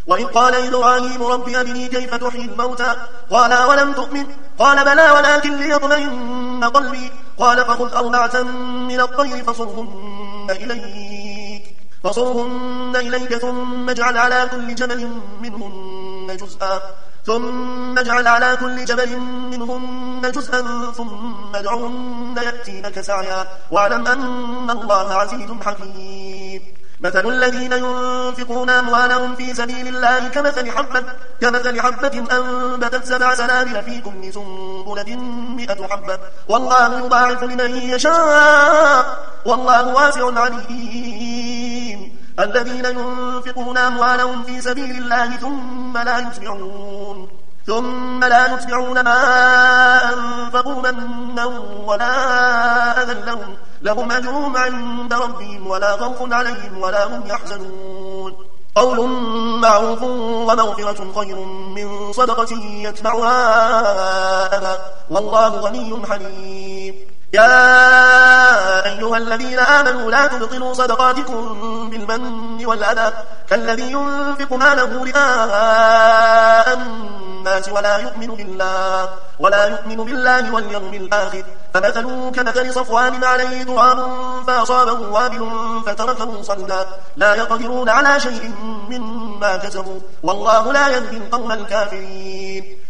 وإذ قال إبراهيم رب أرني كيف تحيي الموتى قال أولم تؤمن قال بلى ولكن ليطمئن قلبي قال فخذ أربعة من الطير فصرهن إليك ثم اجعل على كل جبل منهن جزءا ثم ادعهن يأتينك سعيا واعلم أن الله عزيز حكيم مثل الذين ينفقون أموالهم في سبيل الله كمثل حبة أنبتت 7 سنابل في كل سنبلة 100 حبة والله يضاعف لمن يشاء والله واسع عليم الذين ينفقون أموالهم في سبيل الله ثم لا يتبعون ما أنفقوا منا ولا أذى لهم أجرهم عند ربهم ولا خوف عليهم ولا هم يحزنون قول معروف ومغفرة خير من صدقة يتبعها أذى والله غني حليم يا أيها الذين آمنوا لا تبطلوا صدقاتكم بالمن والأذى كالذي ينفق ماله رئاء الناس ولا يؤمن بالله واليوم الآخر فمثله كمثل صفوان عليه تراب فأصابه وابل فتركه صلدا لا يقدرون على شيء مما كسبوا والله لا يهدي القوم الكافرين